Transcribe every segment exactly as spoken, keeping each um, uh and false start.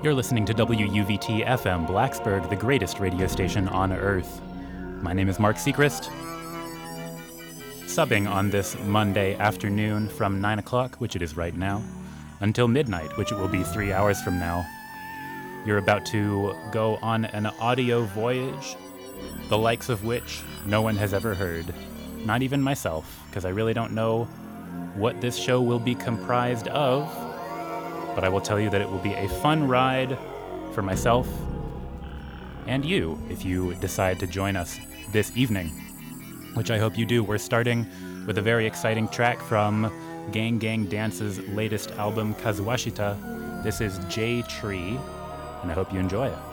You're listening to W U V T F M Blacksburg, the greatest radio station on Earth. My name is Mark Seacrest. Subbing on this Monday afternoon from nine o'clock, which it is right now, until midnight, which it will be three hours from now. You're about to go on an audio voyage, the likes of which no one has ever heard. Not even myself, because I really don't know what this show will be comprised of. But I will tell you that it will be a fun ride for myself and you if you decide to join us this evening, which I hope you do. We're starting with a very exciting track from Gang Gang Dance's latest album, Kazuashita. This is J Tree, and I hope you enjoy it.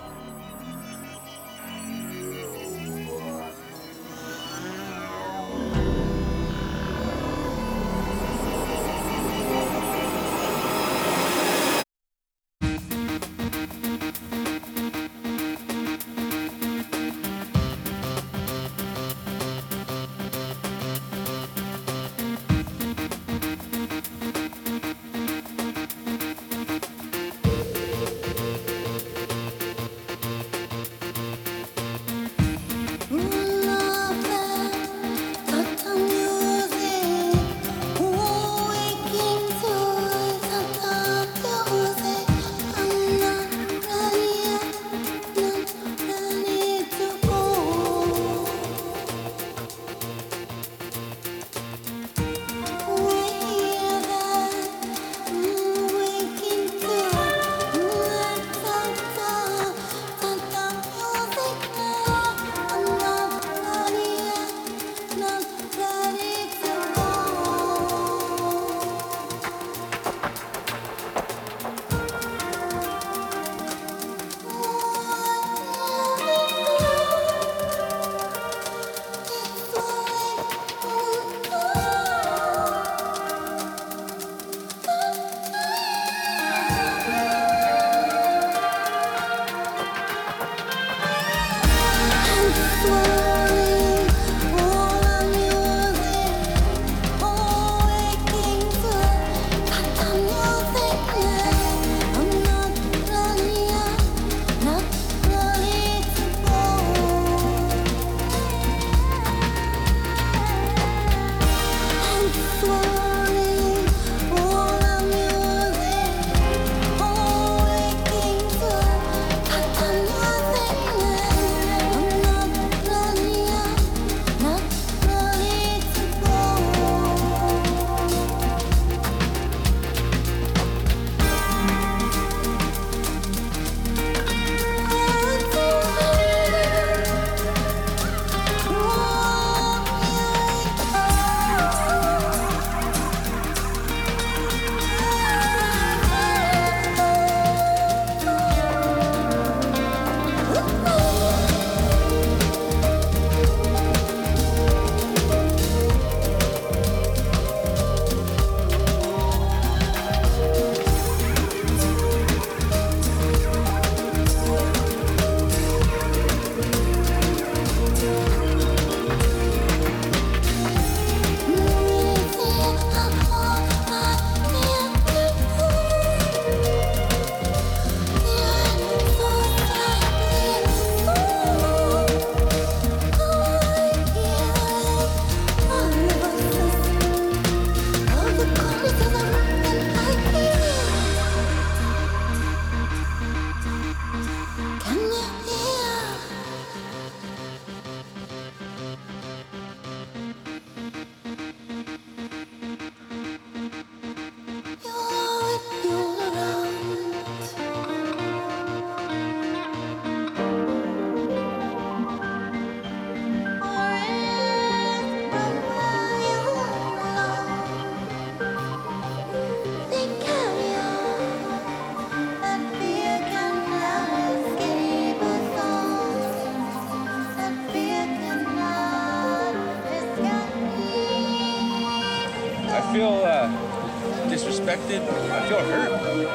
I feel hurt.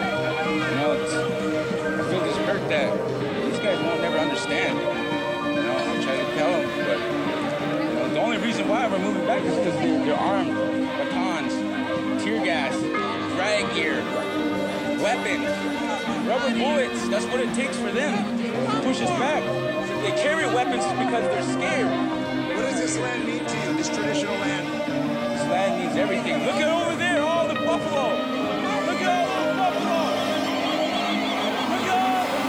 You know, it's, I feel this hurt that these guys won't never understand. You know, I'm trying to tell them, but you know, the only reason why we're moving back is because they're, they're armed, batons, tear gas, riot gear, weapons. Rubber bullets, that's what it takes for them to push us back. They carry weapons because they're scared. What does this land mean to you, this traditional land? This land means everything. Look at over there, all the buffalo. Look at all the buffalo. Look at all the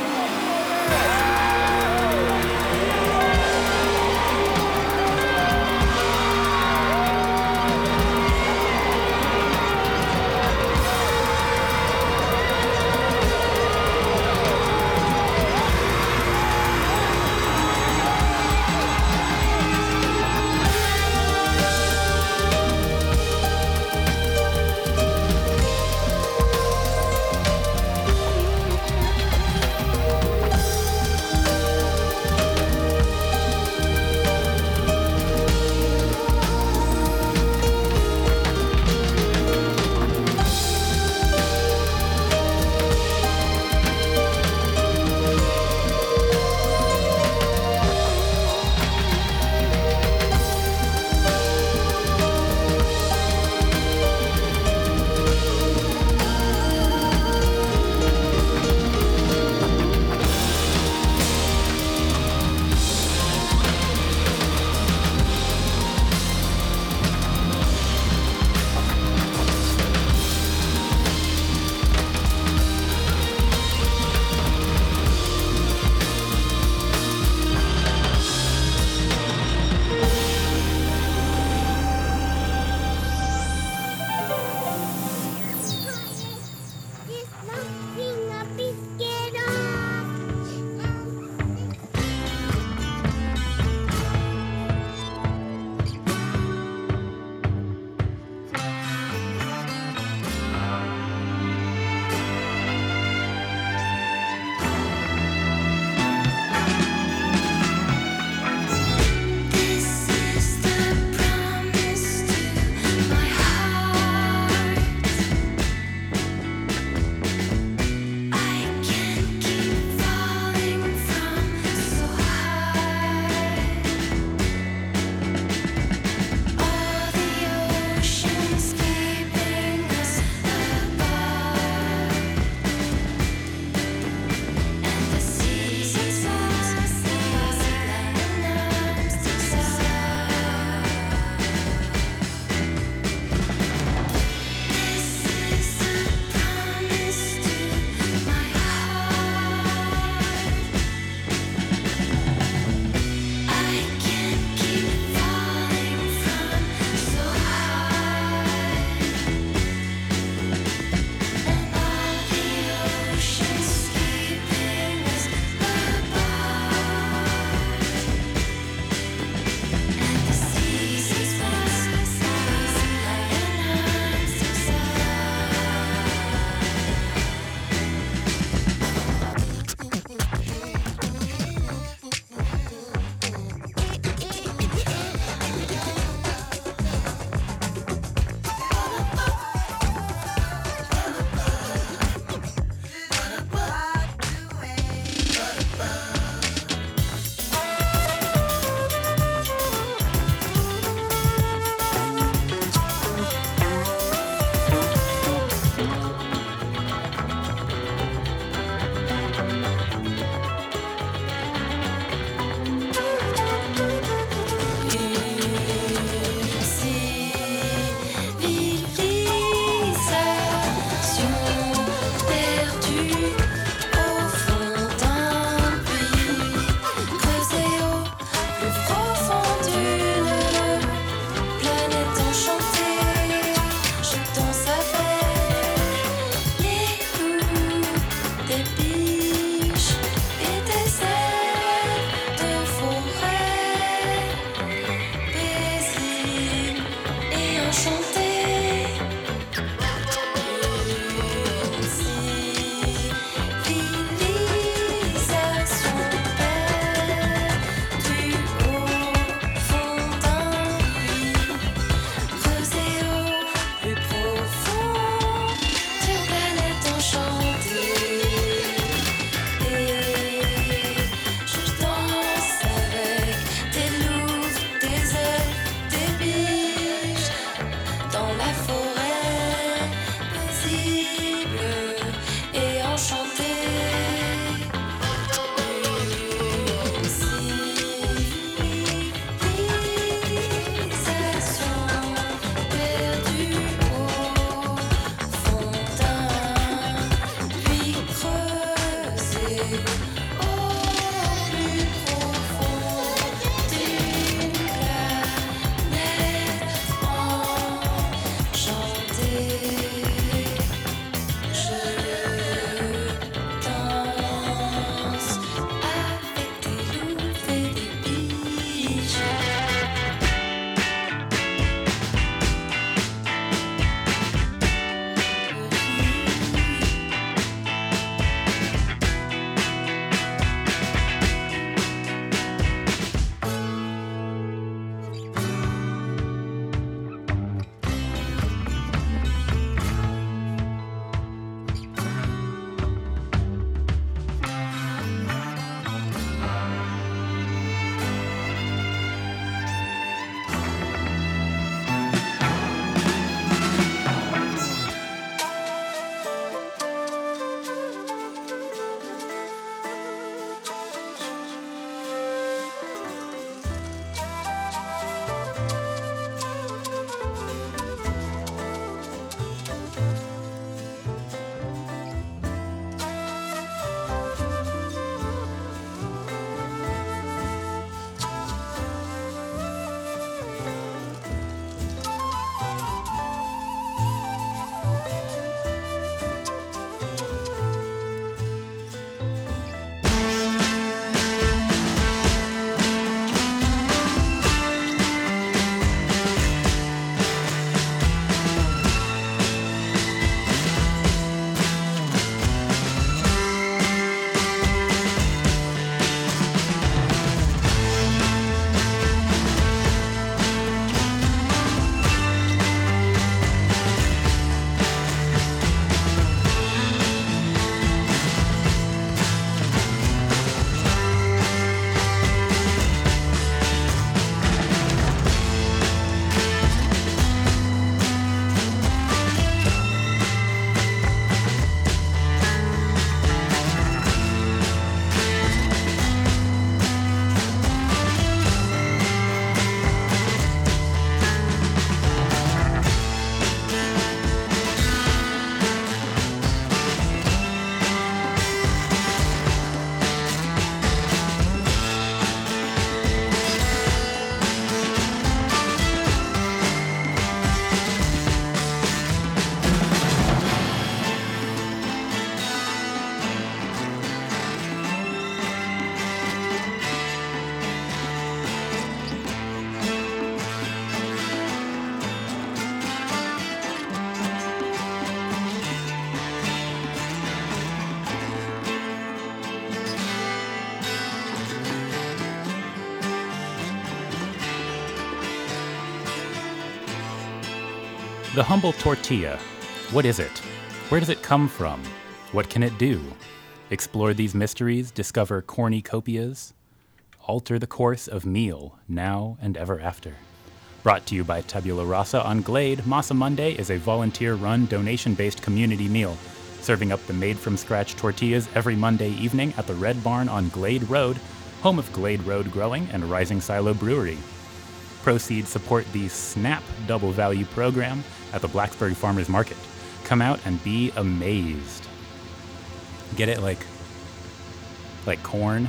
The humble tortilla. What is it? Where does it come from? What can it do? Explore these mysteries, discover cornucopias, alter the course of meal, now and ever after. Brought to you by Tabula Rasa on Glade, Masa Monday is a volunteer-run, donation-based community meal, serving up the made-from-scratch tortillas every Monday evening at the Red Barn on Glade Road, home of Glade Road Growing and Rising Silo Brewery. Proceeds support the SNAP Double Value program at the Blacksburg Farmers Market. Come out and be amazed. Get it like, like corn?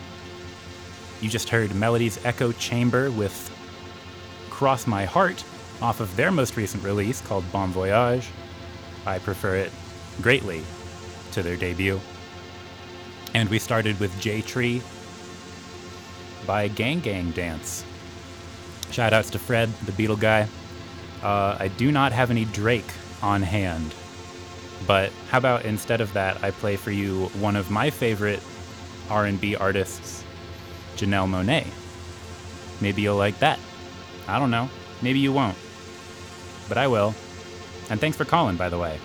You just heard Melody's Echo Chamber with Cross My Heart off of their most recent release called Bon Voyage. I prefer it greatly to their debut. And we started with J-Tree by Gang Gang Dance. Shoutouts to Fred, the Beatle guy. Uh, I do not have any Drake on hand, but how about instead of that, I play for you one of my favorite R and B artists, Janelle Monáe. Maybe you'll like that. I don't know. Maybe you won't. But I will. And thanks for calling, by the way.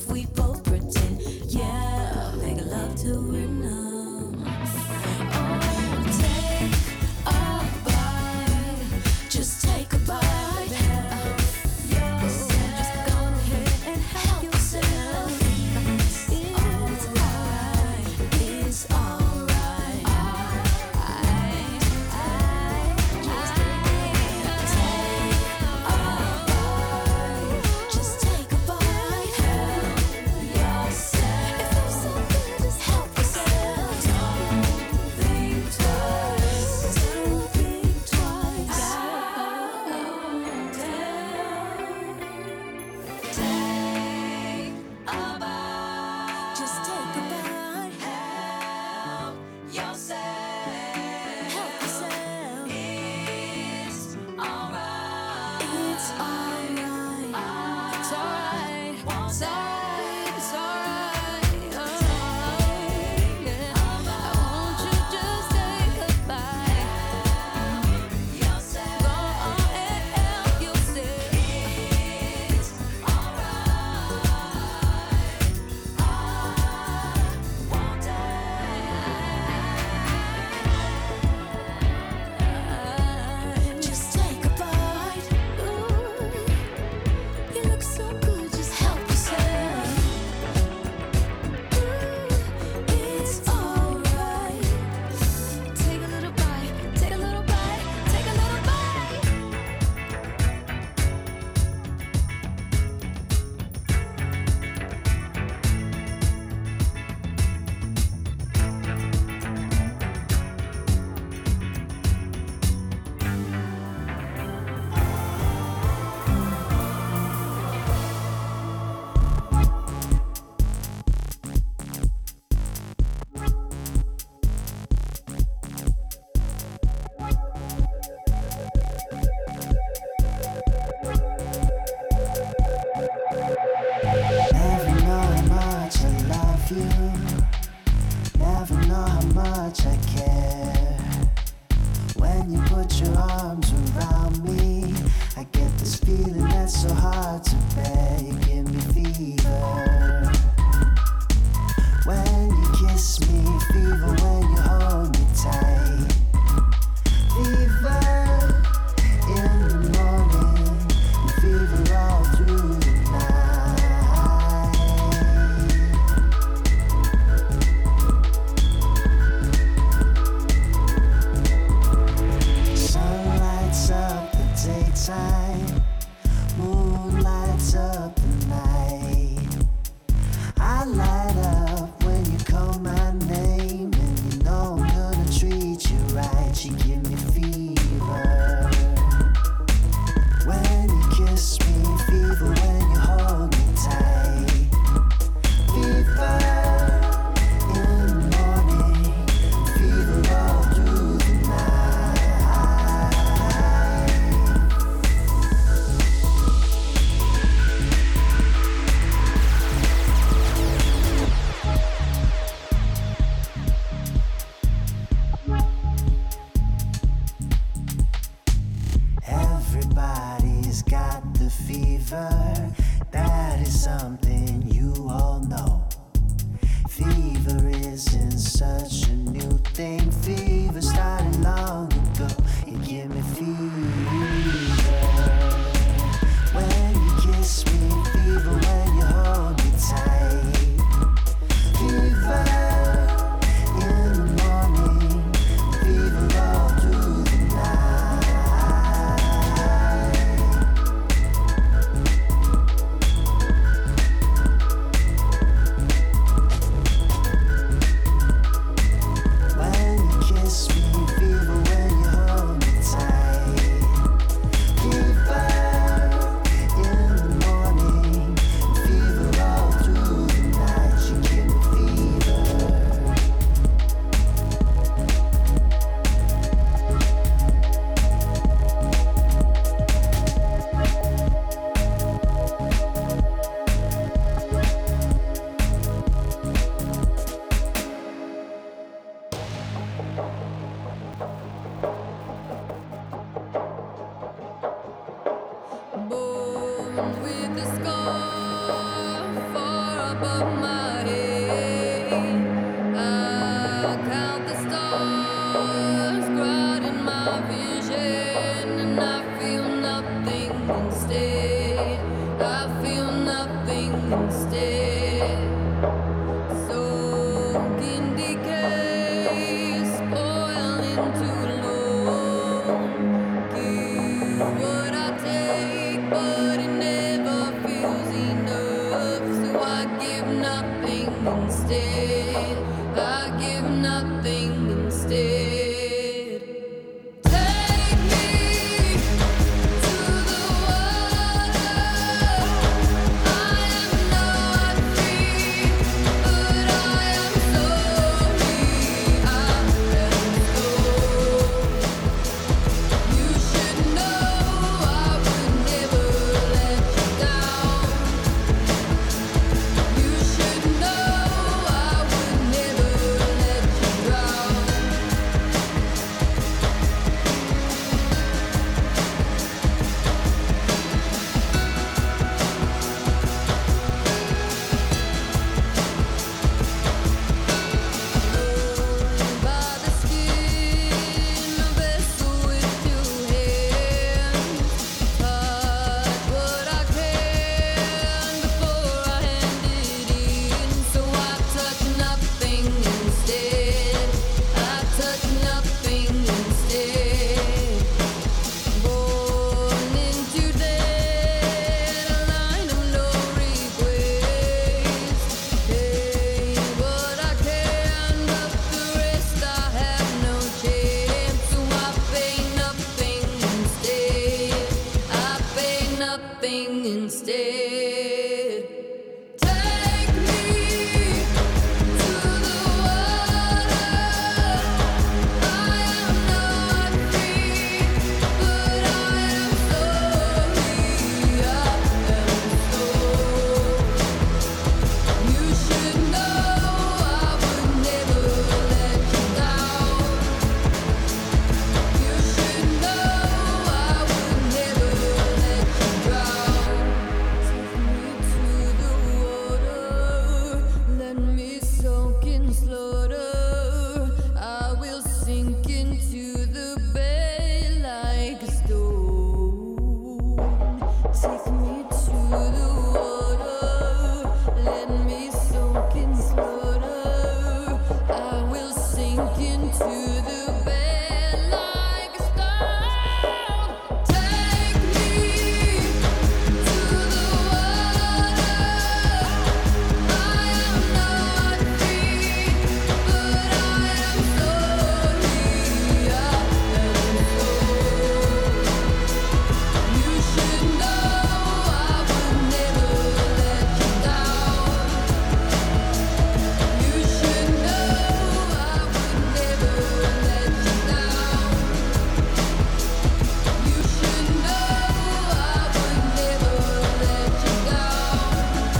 Till we're numb. Oh, so hard to bear. You give me fever when you kiss me, fever when you hold me tight, fever in the morning, and fever all through the night. Sun lights up the daytime, moon lights up the night. I light up when you call my name, and you know I'm gonna treat you right. You give me fever when you kiss me, fever when you hold me tight, fever in the morning, fever all through the night. Everybody's got the fever, that is something you all know. Fever isn't such a new thing, fever started long ago. You give me fever when you kiss me, fever when you hold me tight, fever in the morning, fever all through the night. When you kiss me, fever when you hold me tight, fever in the morning, fever all through the night. You give me fever. Born with a scar far above my head, I count the stars, crowding my vision, and I feel nothing instead. I feel nothing instead. Soak in decay, spoil into alone. Give what I take, but it never feels enough. So I give nothing instead. I give nothing instead. Take me to the water. I am not free, but I am sorry. I am cold. You should know I would never let you down. You should know I would never let you drown. sink into the bed like a stone. Take me to the water, let me soak in slaughter. I will sink into the bed like a stone. Take me to the water. I am not free, but I am sorry. I am sorry. You should know I would never let you down. You should know I would never let you down. You should know I would never let you down.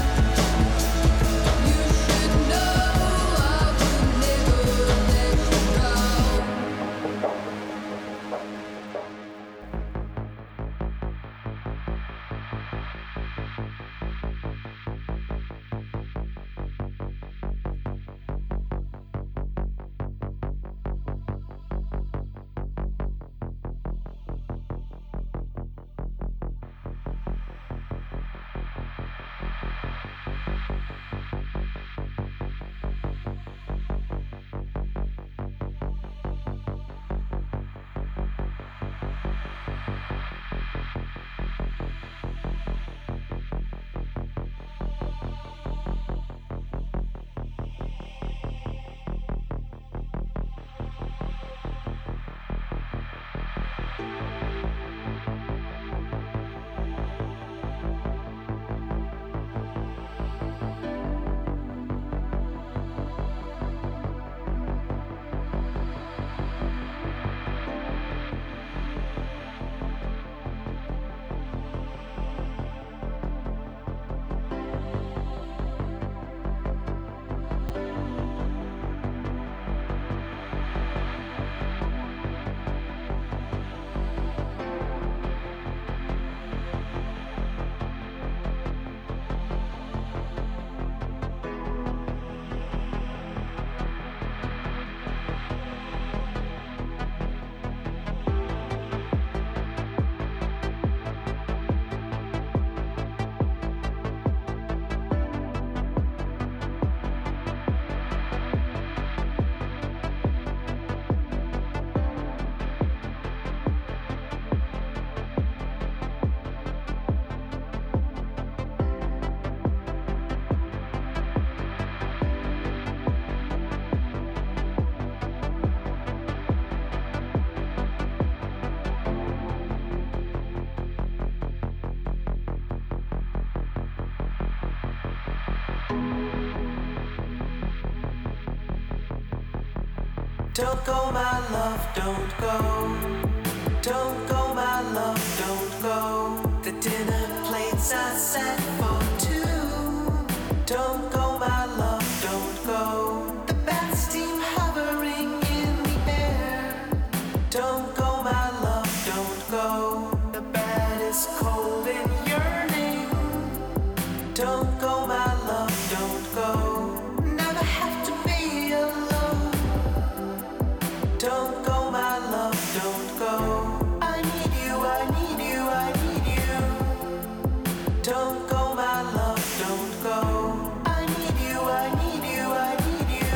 You should know I would never let you down. Don't go, my love, don't go. Don't go, my love, don't go. The dinner plates are set for two. Don't go, my love, don't go. The bath steam hovering in the air. Don't go, my love, don't go. The bed is cold and yearning. Don't go, my love, don't go. Never have to be alone. Don't go, my love, don't go. I need you, I need you, I need you. Don't go, my love, don't go. I need you, I need you, I need you.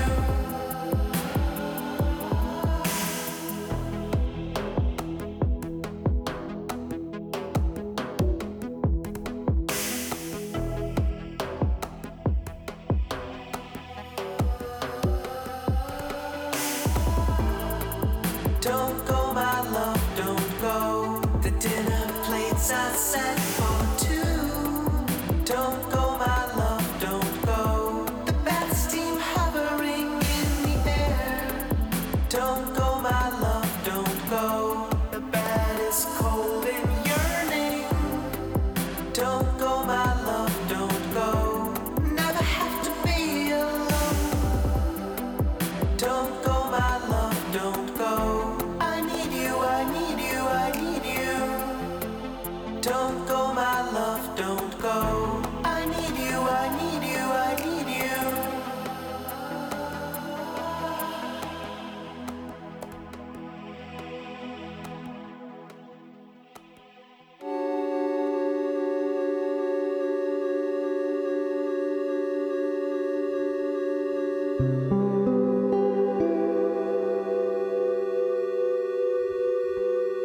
Don't go, my love, don't go. The dinner plates are set for two. Don't go, my love, don't go. The bath steam hovering in the air. Don't go, my love, don't go. The bed is cold and yearning. Don't go, my love, don't go. Never have to be alone. Don't go, my love, don't go. I need you, I need you, I need you. Don't go, my love, don't go. I need you, I need you, I need you.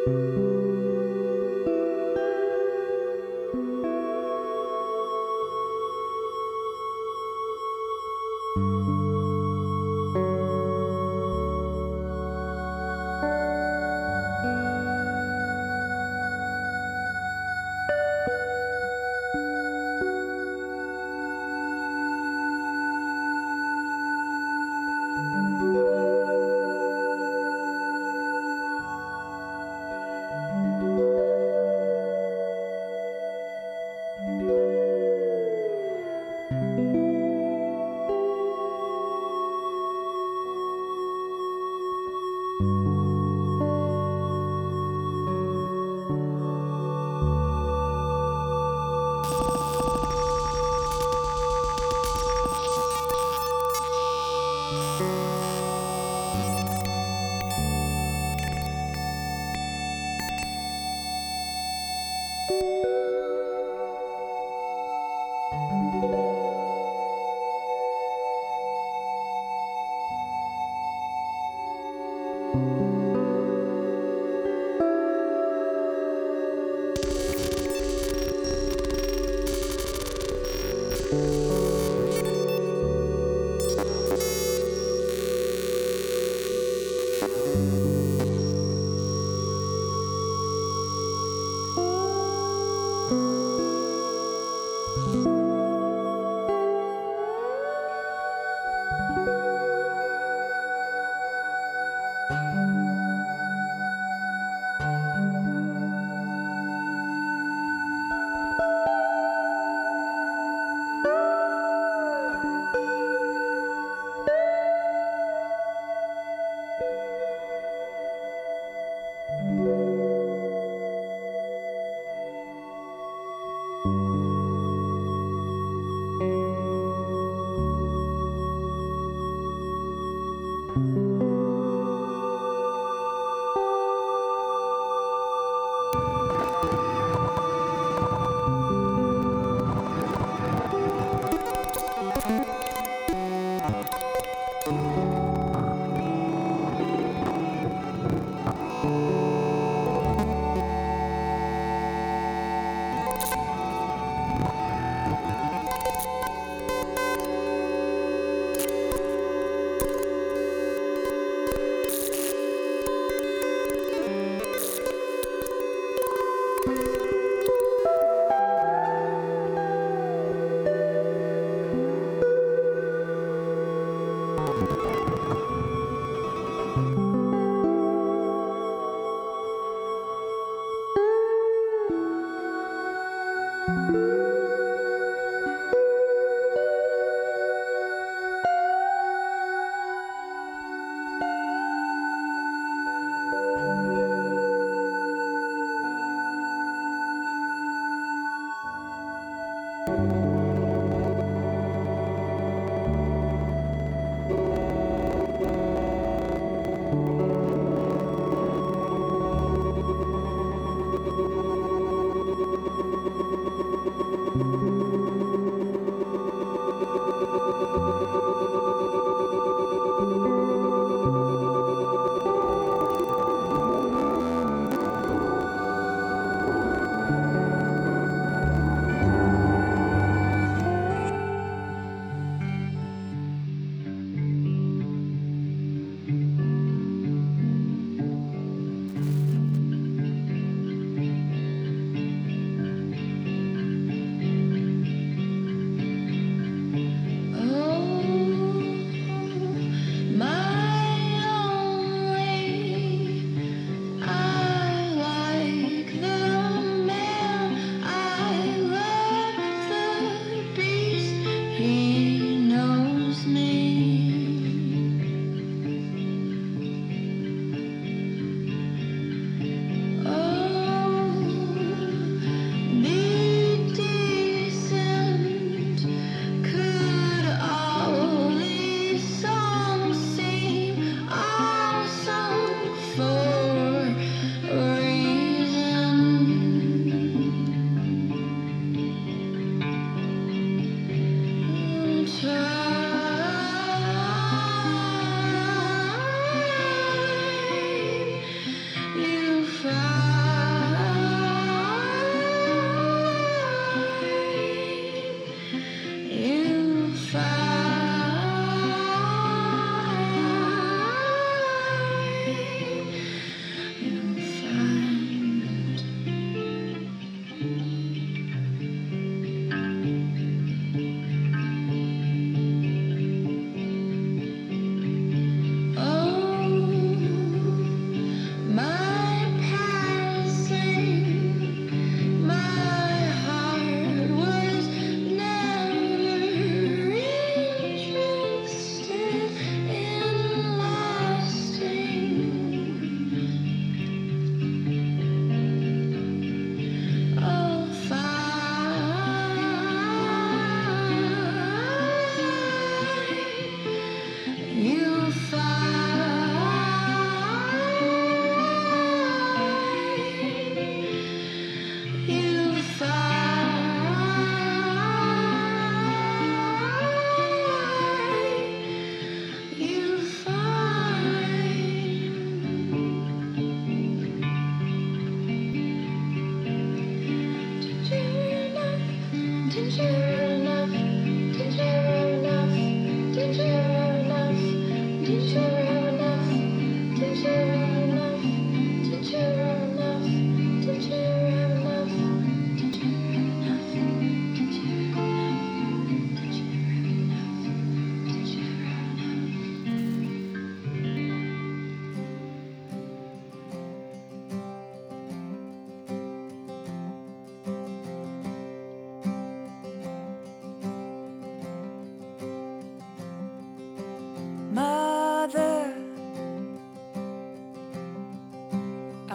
You find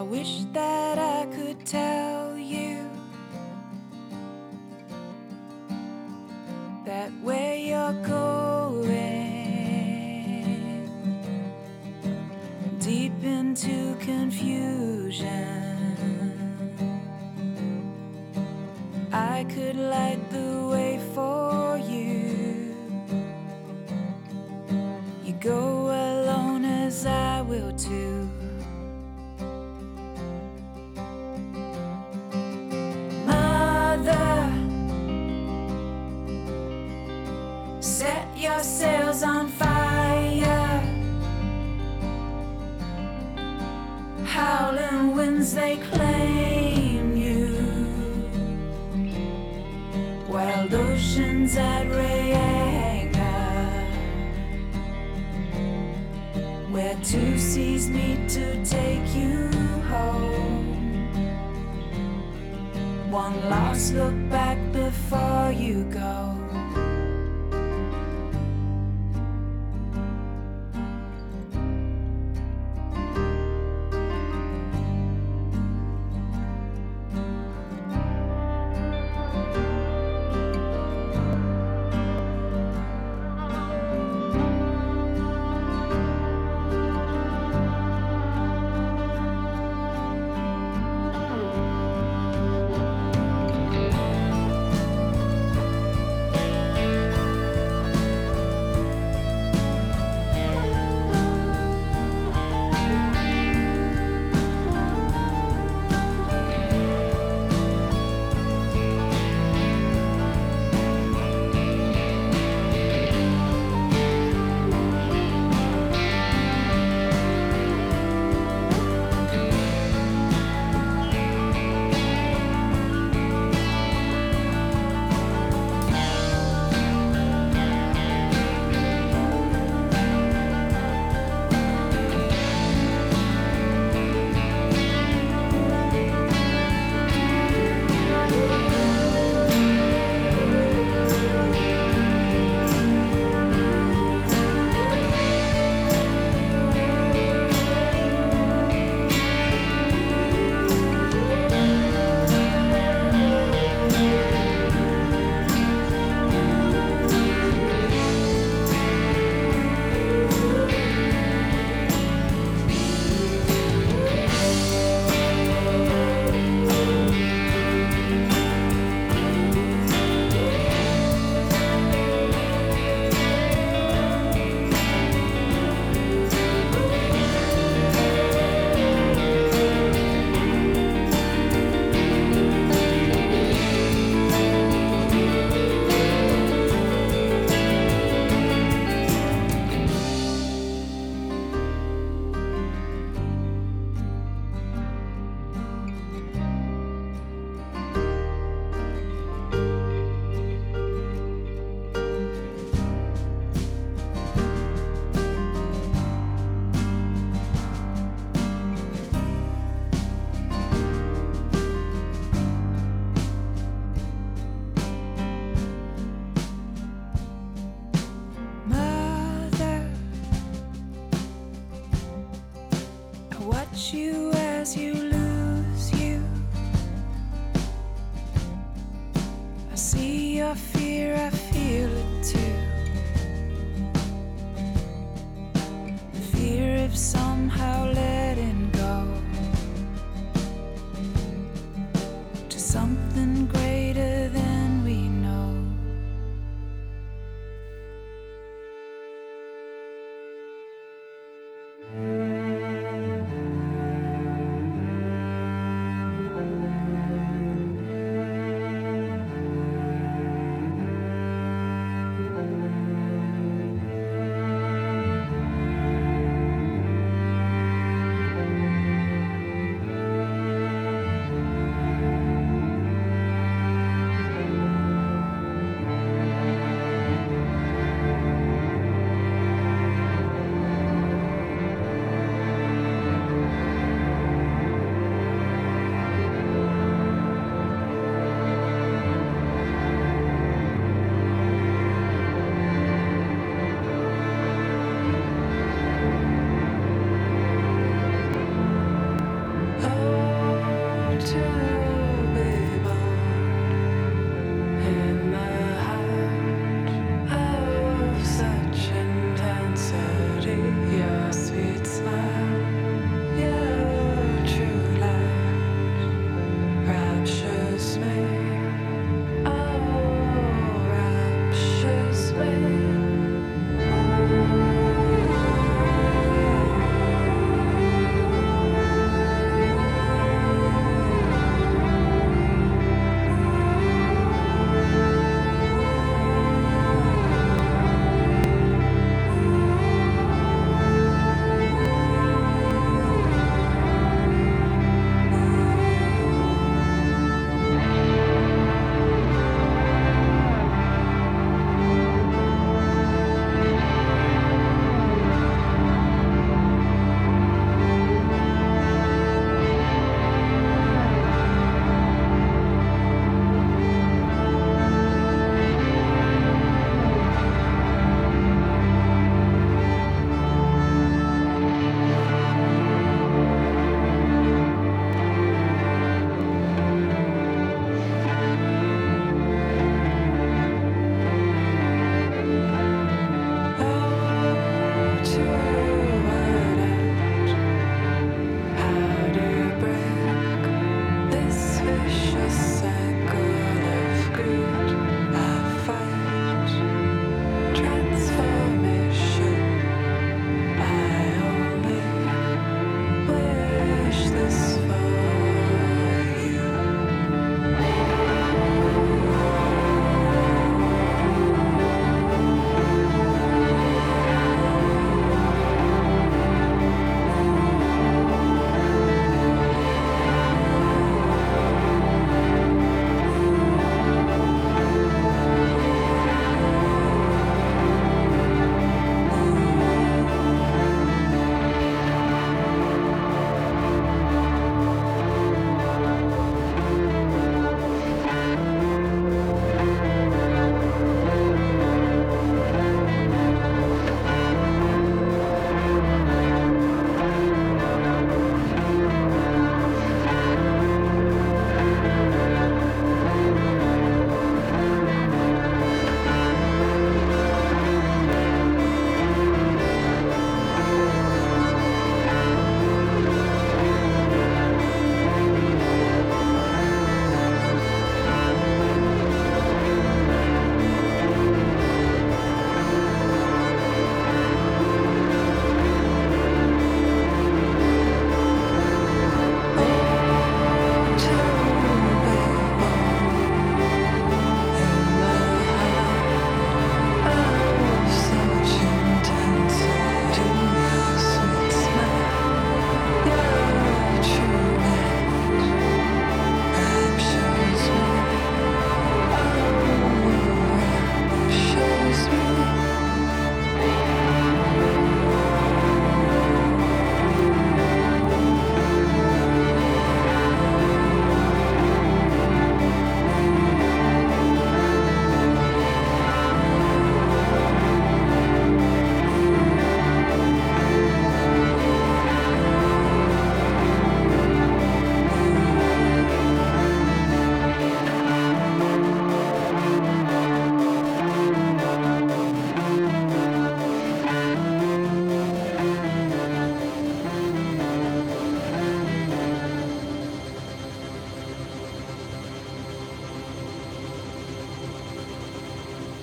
wish that I could tell you that where you're going, deep into confusion, I could light the way for you. You go alone as I will too. Mother, set your sails on fire. Howling winds, they claim you. Wild oceans at Rayanga, where two seas meet to take you home. One last look back before you go. Watch you as you lose you. I see your fear, I feel it too. The fear of somehow letting go to something greater than we know.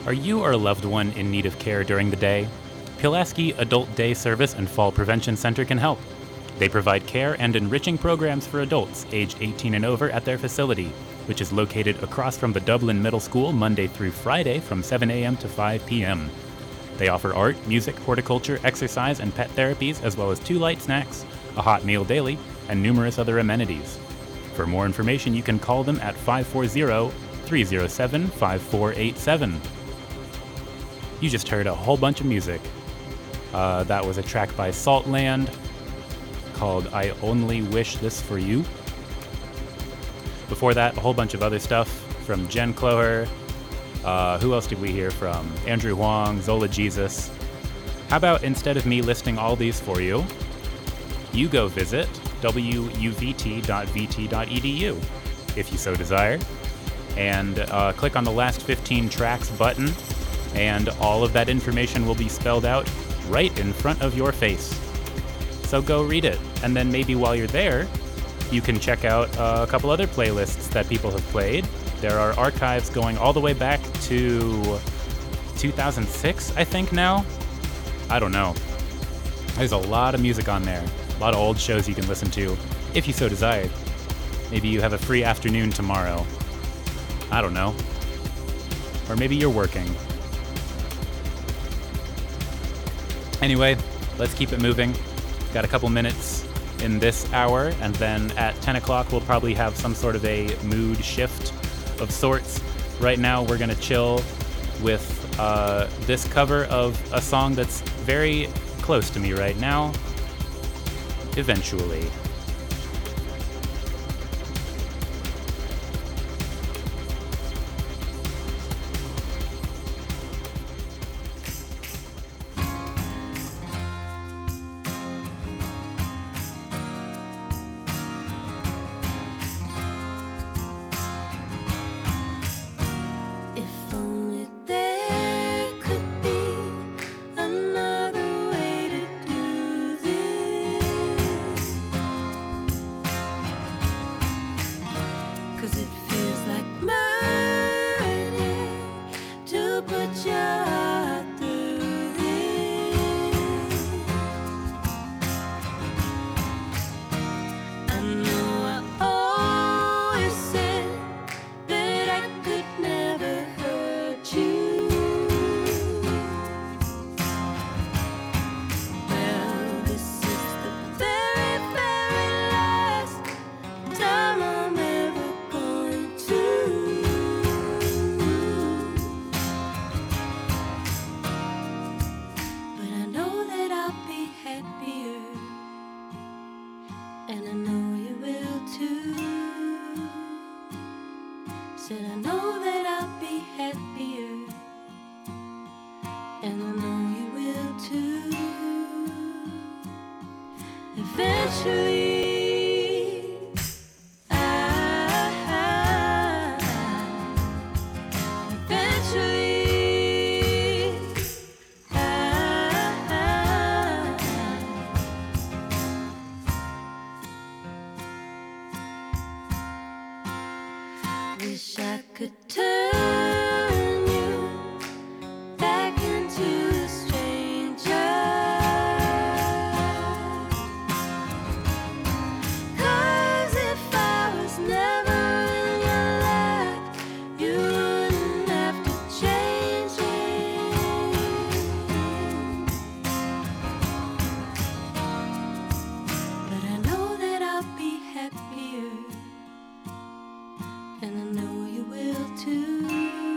Are you or a loved one in need of care during the day? Pulaski Adult Day Service and Fall Prevention Center can help. They provide care and enriching programs for adults aged eighteen and over at their facility, which is located across from the Dublin Middle School Monday through Friday from seven a.m. to five p.m. They offer art, music, horticulture, exercise, and pet therapies, as well as two light snacks, a hot meal daily, and numerous other amenities. For more information, you can call them at five four zero, three zero seven, five four eight seven. You just heard a whole bunch of music. Uh, that was a track by Saltland called I Only Wish This For You. Before that, a whole bunch of other stuff from Jen Cloher. Uh, who else did we hear from? Andrew Huang, Zola Jesus. How about instead of me listing all these for you, you go visit w u v t dot v t dot e d u if you so desire, and uh, click on the last fifteen tracks button, and all of that information will be spelled out right in front of your face. So go read it, and then maybe while you're there, you can check out uh, a couple other playlists that people have played. There are archives going all the way back to two thousand six, I think now. I don't know. There's a lot of music on there. A lot of old shows you can listen to, if you so desire. Maybe you have a free afternoon tomorrow. I don't know. Or maybe you're working. Anyway, let's keep it moving. Got a couple minutes in this hour, and then at ten o'clock we'll probably have some sort of a mood shift of sorts. Right now we're gonna chill with uh, this cover of a song that's very close to me right now. Eventually. If only there could be another way to do this, 'cause it feels like murder to put your heart through this. I know I always said that I could never hurt you. Well, this is the very, very last time I'm ever going to. But I know that I'll be happier, and I know you will too. Said I know that I'll be happier, and I know you will too. Eventually, I, eventually, I, wish I could turn you back into a stranger. 'Cause if I was never in your life, you wouldn't have to change it. But I know that I'll be happier, and I know you will too.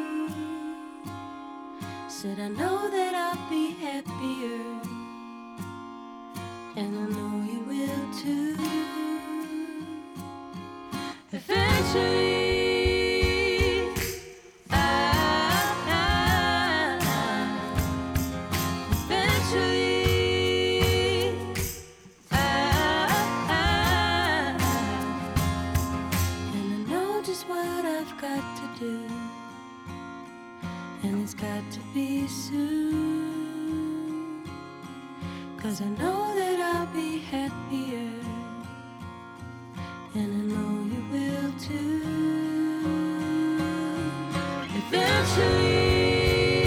Said I know that I'll be happier, and I know you will too. Eventually, I, eventually, I, and I know just what I've got to do, and it's got to be soon. 'Cause I know that I'll be happier, and I know you will too. Eventually,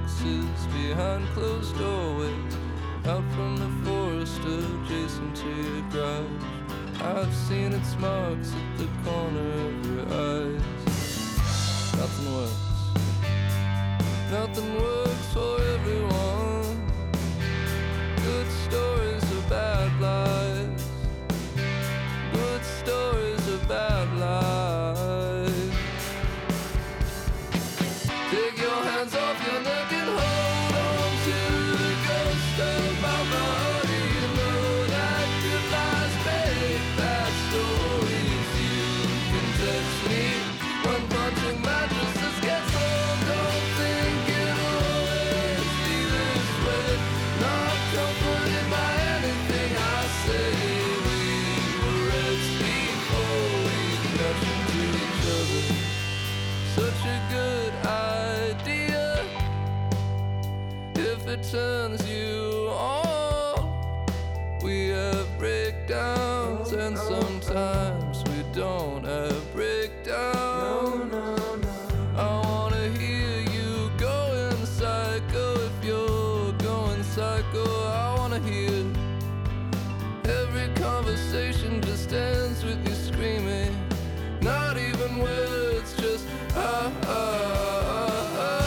boxes behind closed doorways, out from the forest adjacent to your garage. I've seen its marks at the corner of your eyes. Nothing works. Nothing works for everyone. Good stories are bad lies. Good stories are bad lies. Take your hands off your neck and hold on to the ghost of my body. You know that good lies make bad stories. You can text me when punching mattresses gets old. Don't think it'll always be this way. Not comforted by anything I say. We were reds before we crashed into each other. Such a good idea if it turns you on. We have breakdowns and sometimes we don't have breakdowns. I wanna hear you going psycho if you're going psycho. I wanna hear every conversation just ends with you screaming. Not even words, just ah ah ah ah.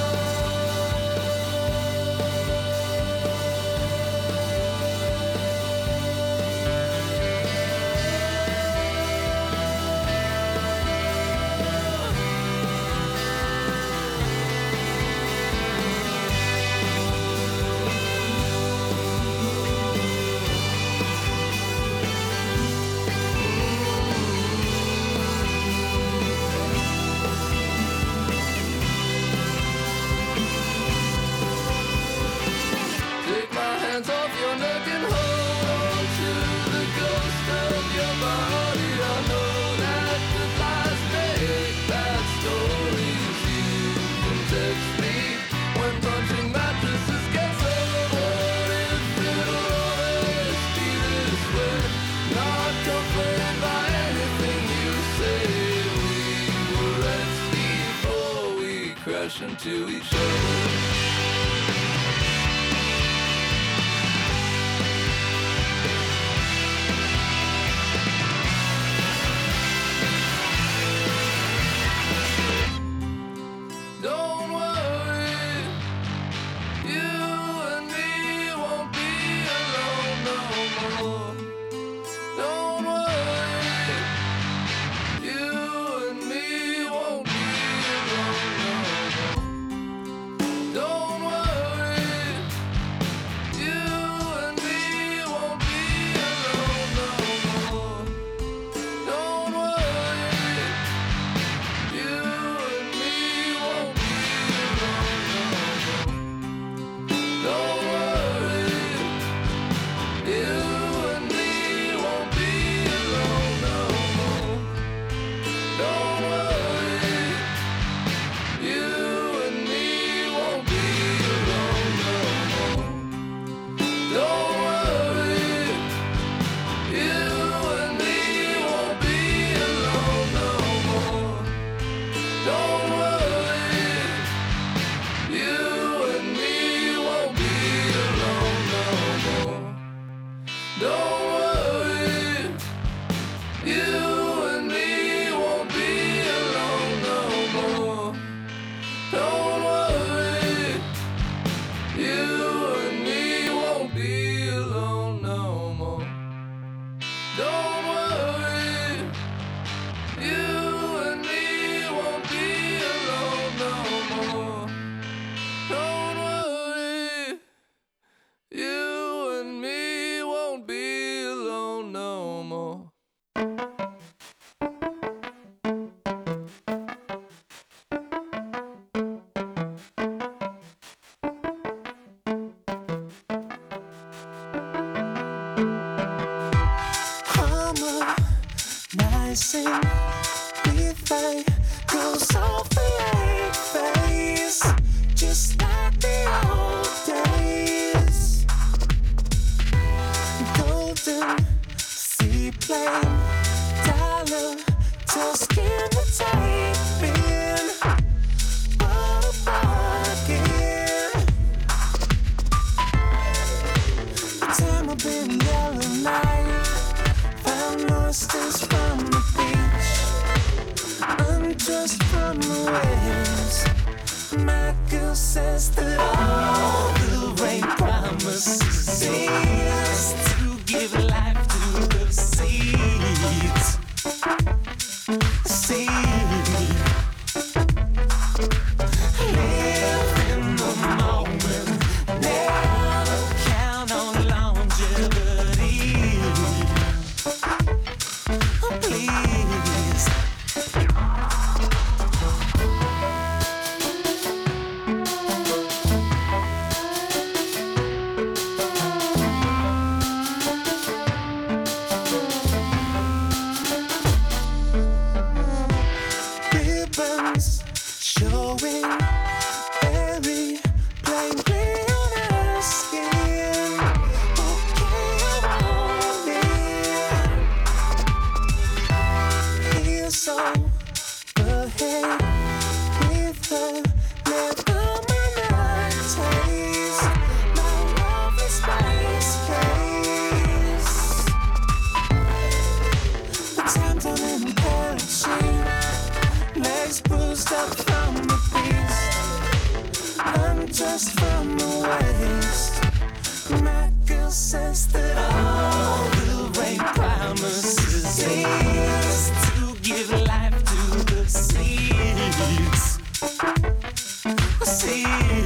Take my hands off your neck and hold on to the ghost of your body. I know that good lies make bad stories. You can text me when punching mattresses gets old. What if it'll always be this way? Not comforted by anything you say. We were reds before we crash into each other. Don't worry, you and me won't be alone no more. Don't worry, you and me won't be alone no more. Don't worry, you and me won't be alone no more. Don't worry, you and me won't be alone no more. Don't worry, you and me won't be alone no more. Don't worry, you and me won't be alone no more. Don't worry, you and me won't be alone no more. Don't worry, you and me won't be alone no more. Don't worry, you and me won't be alone no more. Don't worry, you and me won't be alone no more. Don't worry, you and me won't be alone no more. Don't worry, you and me won't be alone no more. I'm a nice and we fight goes off the late face, just like the old days. Golden seaplane, dollar till skin the tape in. What a bargain. promises is to give life to the seeds. Seeds. Live in the moment. Never count on longevity. Please. Ribbons showing very plainly on her skin. Okay, I want it. Heels overhead with her never mind taste. My love is space case. The time's on an parachute. Legs bruised up from the beast. I'm just from the waist. My girl says that all the rain promises is to give life to the seeds. Seeds.